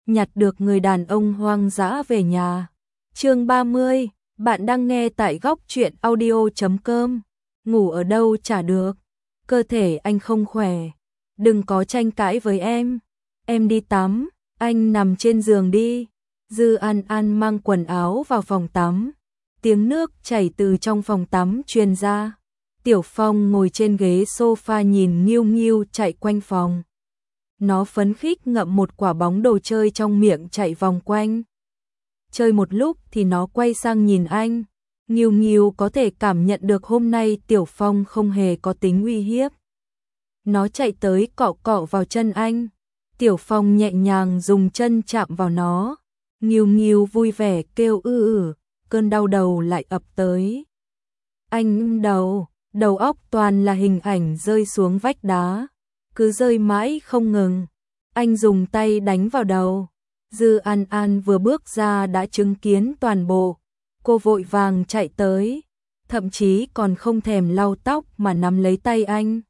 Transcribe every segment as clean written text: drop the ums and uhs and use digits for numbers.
nhặt được người đàn ông hoang dã về nhà. Chương 30, bạn đang nghe tại góc truyện audio.com. Ngủ ở đâu chả được, cơ thể anh không khỏe, đừng có tranh cãi với em đi tắm, anh nằm trên giường đi. Dư An An mang quần áo vào phòng tắm, tiếng nước chảy từ trong phòng tắm truyền ra. Tiểu Phong ngồi trên ghế sofa nhìn Nghiêu Nghiêu chạy quanh phòng. Nó phấn khích ngậm một quả bóng đồ chơi trong miệng chạy vòng quanh. Chơi một lúc thì nó quay sang nhìn anh. Nghiêu Nghiêu có thể cảm nhận được hôm nay Tiểu Phong không hề có tính uy hiếp. Nó chạy tới cọ cọ vào chân anh. Tiểu Phong nhẹ nhàng dùng chân chạm vào nó. Nghiêu Nghiêu vui vẻ kêu cơn đau đầu lại ập tới. Anh đầu óc toàn là hình ảnh rơi xuống vách đá, cứ rơi mãi không ngừng. Anh dùng tay đánh vào đầu. Dư An An vừa bước ra đã chứng kiến toàn bộ. Cô vội vàng chạy tới, thậm chí còn không thèm lau tóc mà nắm lấy tay anh.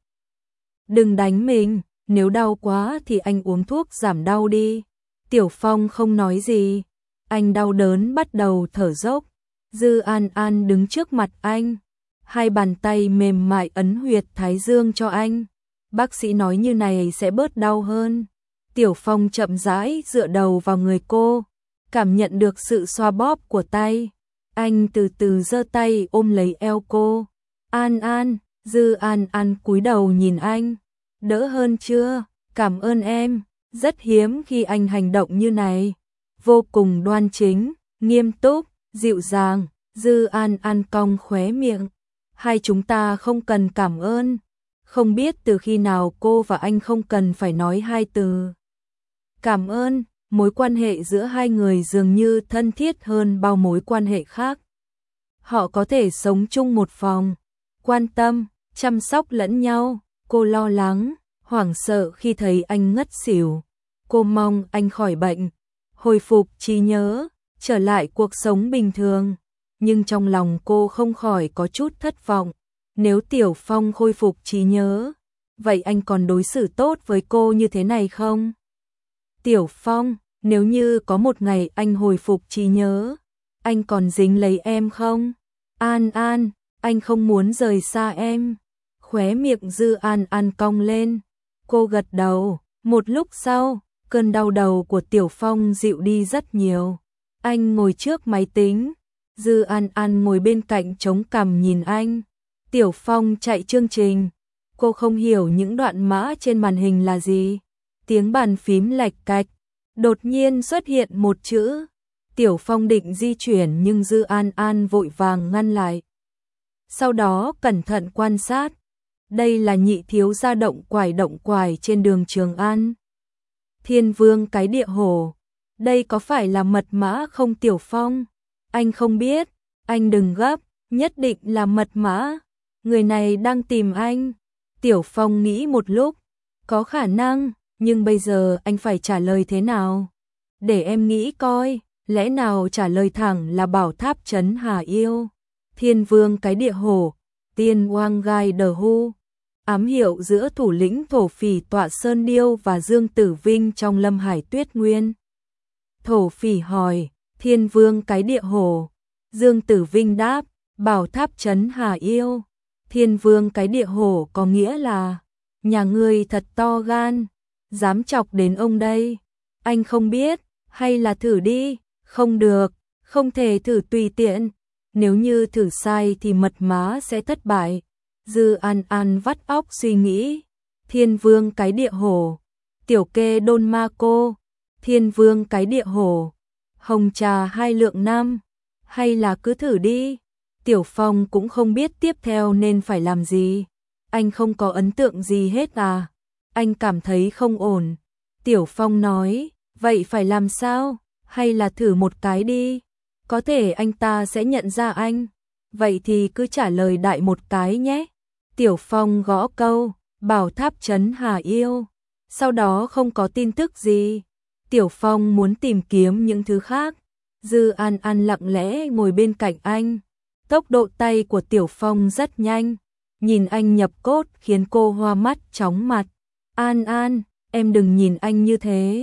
Đừng đánh mình, nếu đau quá thì anh uống thuốc giảm đau đi. Tiểu Phong không nói gì, anh đau đớn bắt đầu thở dốc. Dư An An đứng trước mặt anh, hai bàn tay mềm mại ấn huyệt thái dương cho anh. Bác sĩ nói như này sẽ bớt đau hơn. Tiểu Phong chậm rãi dựa đầu vào người cô, cảm nhận được sự xoa bóp của tay. Anh từ từ giơ tay ôm lấy eo cô. An An, Dư An An cúi đầu nhìn anh. Đỡ hơn chưa? Cảm ơn em. Rất hiếm khi anh hành động như này. Vô cùng đoan chính, nghiêm túc, dịu dàng. Dư An An cong khóe miệng. Hai chúng ta không cần cảm ơn. Không biết từ khi nào cô và anh không cần phải nói hai từ cảm ơn. Mối quan hệ giữa hai người dường như thân thiết hơn bao mối quan hệ khác. Họ có thể sống chung một phòng, quan tâm, chăm sóc lẫn nhau. Cô lo lắng, hoảng sợ khi thấy anh ngất xỉu. Cô mong anh khỏi bệnh, hồi phục trí nhớ, trở lại cuộc sống bình thường. Nhưng trong lòng cô không khỏi có chút thất vọng. Nếu Tiểu Phong khôi phục trí nhớ, vậy anh còn đối xử tốt với cô như thế này không? Tiểu Phong, nếu như có một ngày anh hồi phục trí nhớ, anh còn dính lấy em không? An An, anh không muốn rời xa em. Khóe miệng Dư An An cong lên. Cô gật đầu. Một lúc sau, cơn đau đầu của Tiểu Phong dịu đi rất nhiều. Anh ngồi trước máy tính. Dư An An ngồi bên cạnh chống cằm nhìn anh. Tiểu Phong chạy chương trình. Cô không hiểu những đoạn mã trên màn hình là gì. Tiếng bàn phím lạch cạch. Đột nhiên xuất hiện một chữ. Tiểu Phong định di chuyển nhưng Dư An An vội vàng ngăn lại. Sau đó cẩn thận quan sát. Đây là Nhị thiếu gia động quải trên đường Trường An. Thiên Vương cái địa hổ. Đây có phải là mật mã không Tiểu Phong? Anh không biết. Anh đừng gấp. Nhất định là mật mã. Người này đang tìm anh. Tiểu Phong nghĩ một lúc. Có khả năng. Nhưng bây giờ anh phải trả lời thế nào? Để em nghĩ coi. Lẽ nào trả lời thẳng là Bảo Tháp Trấn Hà Yêu, Thiên Vương cái địa hổ, Tiên Oang Gai Đờ Hu, ám hiệu giữa thủ lĩnh thổ phỉ Tọa Sơn Điêu và Dương Tử Vinh trong Lâm Hải Tuyết Nguyên. Thổ phỉ hỏi, Thiên Vương cái địa hổ. Dương Tử Vinh đáp, Bảo Tháp Trấn Hà Yêu, Thiên Vương cái địa hổ có nghĩa là nhà ngươi thật to gan, dám chọc đến ông đây. Anh không biết, hay là thử đi? Không được, không thể thử tùy tiện. Nếu như thử sai thì mật mã sẽ thất bại. Dư An An vắt óc suy nghĩ. Thiên Vương cái địa hổ, Tiểu Kê Đôn Ma Cô, Thiên Vương cái địa hổ, hồng trà 2 lượng 5. Hay là cứ thử đi. Tiểu Phong cũng không biết tiếp theo nên phải làm gì. Anh không có ấn tượng gì hết à? Anh cảm thấy không ổn. Tiểu Phong nói, vậy phải làm sao? Hay là thử một cái đi. Có thể anh ta sẽ nhận ra anh. Vậy thì cứ trả lời đại một cái nhé. Tiểu Phong gõ câu, Bảo Tháp Trấn Hà Yêu. Sau đó không có tin tức gì. Tiểu Phong muốn tìm kiếm những thứ khác. Dư An An lặng lẽ ngồi bên cạnh anh. Tốc độ tay của Tiểu Phong rất nhanh. Nhìn anh nhập cốt khiến cô hoa mắt chóng mặt. An An, em đừng nhìn anh như thế.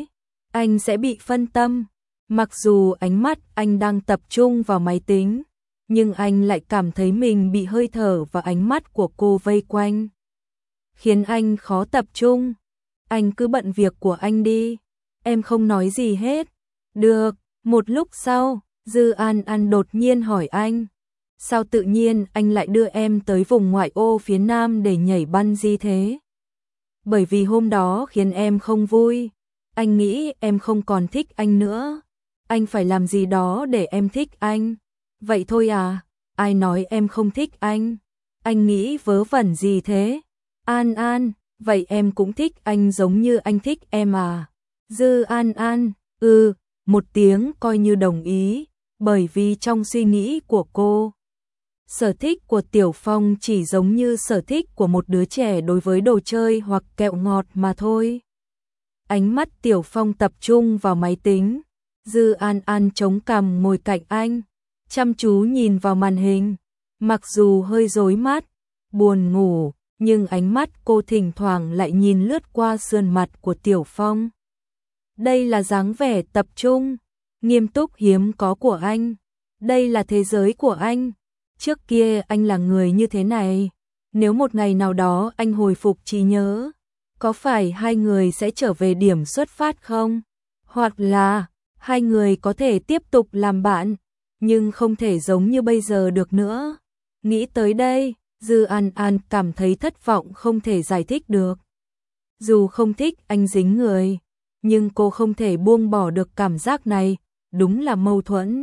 anh sẽ bị phân tâm. Mặc dù ánh mắt anh đang tập trung vào máy tính, nhưng anh lại cảm thấy mình bị hơi thở và ánh mắt của cô vây quanh, khiến anh khó tập trung. Anh cứ bận việc của anh đi, em không nói gì hết. Được, một lúc sau, Dư An An đột nhiên hỏi anh, sao tự nhiên anh lại đưa em tới vùng ngoại ô phía Nam để nhảy bungee thế? Bởi vì hôm đó khiến em không vui, anh nghĩ em không còn thích anh nữa. Anh phải làm gì đó để em thích anh. Vậy thôi à? Ai nói em không thích anh? Anh nghĩ vớ vẩn gì thế? An An, vậy em cũng thích anh giống như anh thích em à? Dư An An, một tiếng coi như đồng ý, bởi vì trong suy nghĩ của cô, sở thích của Tiểu Phong chỉ giống như sở thích của một đứa trẻ đối với đồ chơi hoặc kẹo ngọt mà thôi. Ánh mắt Tiểu Phong tập trung vào máy tính, Dư An An chống cằm ngồi cạnh anh, chăm chú nhìn vào màn hình. Mặc dù hơi rối mắt, buồn ngủ, nhưng ánh mắt cô thỉnh thoảng lại nhìn lướt qua sườn mặt của Tiểu Phong. Đây là dáng vẻ tập trung, nghiêm túc hiếm có của anh. Đây là thế giới của anh. Trước kia anh là người như thế này. Nếu một ngày nào đó anh hồi phục trí nhớ, có phải hai người sẽ trở về điểm xuất phát không? Hoặc là hai người có thể tiếp tục làm bạn, nhưng không thể giống như bây giờ được nữa. Nghĩ tới đây, Dư An An cảm thấy thất vọng không thể giải thích được. Dù không thích anh dính người, nhưng cô không thể buông bỏ được cảm giác này, đúng là mâu thuẫn.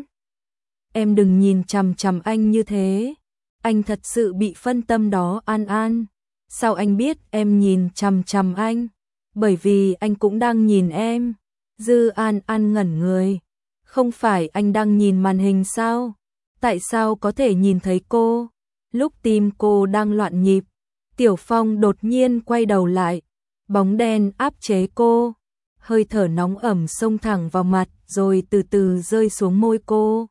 Em đừng nhìn chằm chằm anh như thế, anh thật sự bị phân tâm đó An An. Sao anh biết em nhìn chằm chằm anh? Bởi vì anh cũng đang nhìn em. Dư An An ngẩn người. Không phải anh đang nhìn màn hình sao? Tại sao có thể nhìn thấy cô? Lúc tim cô đang loạn nhịp, Tiểu Phong đột nhiên quay đầu lại, bóng đen áp chế cô, hơi thở nóng ẩm xông thẳng vào mặt rồi từ từ rơi xuống môi cô.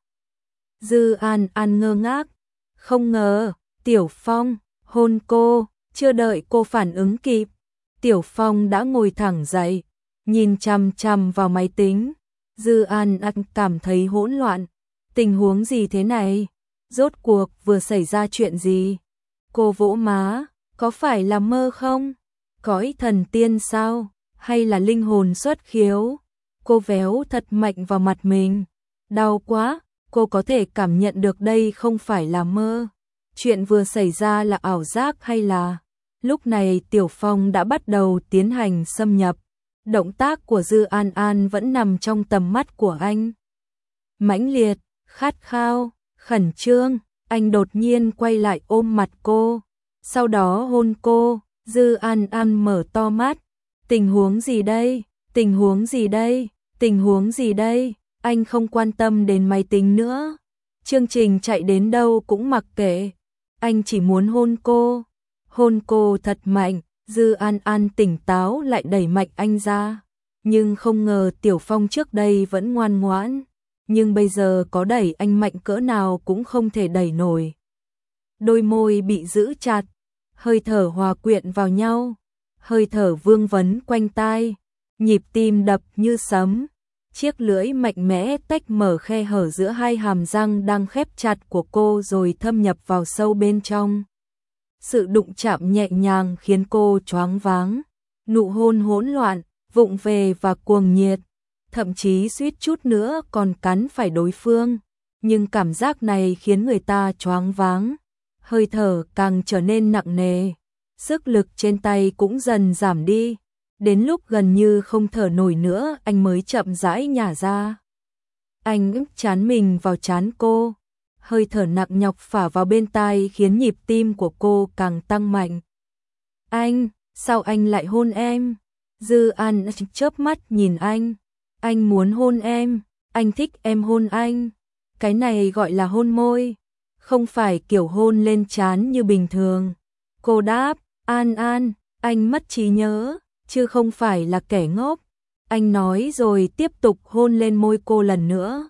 Dư An An ngơ ngác, không ngờ, Tiểu Phong hôn cô, chưa đợi cô phản ứng kịp, Tiểu Phong đã ngồi thẳng dậy, nhìn chằm chằm vào máy tính. Dư An An cảm thấy hỗn loạn, tình huống gì thế này? Rốt cuộc vừa xảy ra chuyện gì? Cô vỗ má, có phải là mơ không? Cõi thần tiên sao? Hay là linh hồn xuất khiếu? Cô véo thật mạnh vào mặt mình. Đau quá, cô có thể cảm nhận được đây không phải là mơ. Chuyện vừa xảy ra là ảo giác hay là... Lúc này Tiểu Phong đã bắt đầu tiến hành xâm nhập. Động tác của Dư An An vẫn nằm trong tầm mắt của anh. Mãnh liệt, khát khao, khẩn trương, anh đột nhiên quay lại ôm mặt cô, sau đó hôn cô. Dư An An mở to mắt, tình huống gì đây, tình huống gì đây, tình huống gì đây, anh không quan tâm đến máy tính nữa, chương trình chạy đến đâu cũng mặc kệ, anh chỉ muốn hôn cô thật mạnh. Dư An An tỉnh táo lại đẩy mạnh anh ra, nhưng không ngờ Tiểu Phong trước đây vẫn ngoan ngoãn, nhưng bây giờ có đẩy anh mạnh cỡ nào cũng không thể đẩy nổi. Đôi môi bị giữ chặt, hơi thở hòa quyện vào nhau, hơi thở vương vấn quanh tai, nhịp tim đập như sấm, chiếc lưỡi mạnh mẽ tách mở khe hở giữa hai hàm răng đang khép chặt của cô rồi thâm nhập vào sâu bên trong. Sự đụng chạm nhẹ nhàng khiến cô choáng váng, nụ hôn hỗn loạn, vụng về và cuồng nhiệt, thậm chí suýt chút nữa còn cắn phải đối phương, nhưng cảm giác này khiến người ta choáng váng, hơi thở càng trở nên nặng nề, sức lực trên tay cũng dần giảm đi, đến lúc gần như không thở nổi nữa anh mới chậm rãi nhả ra. Anh ức chán mình vào trán cô, hơi thở nặng nhọc phả vào bên tai khiến nhịp tim của cô càng tăng mạnh. Anh, sao anh lại hôn em? Dư An chớp mắt nhìn anh muốn hôn em, anh thích em hôn anh. Cái này gọi là hôn môi, không phải kiểu hôn lên trán như bình thường. Cô đáp, An An, anh mất trí nhớ, chứ không phải là kẻ ngốc. Anh nói rồi tiếp tục hôn lên môi cô lần nữa.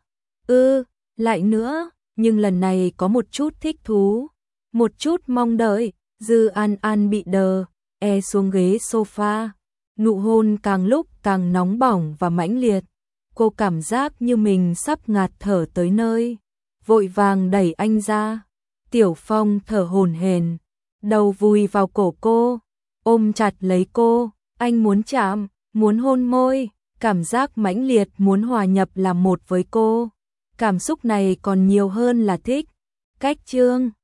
Lại nữa. Nhưng lần này có một chút thích thú, một chút mong đợi. Dư An An bị đờ, xuống ghế sofa, nụ hôn càng lúc càng nóng bỏng và mãnh liệt. Cô cảm giác như mình sắp ngạt thở tới nơi, vội vàng đẩy anh ra. Tiểu Phong thở hổn hển, đầu vùi vào cổ cô, ôm chặt lấy cô, anh muốn chạm, muốn hôn môi, cảm giác mãnh liệt muốn hòa nhập làm một với cô. Cảm xúc này còn nhiều hơn là thích. Cách chương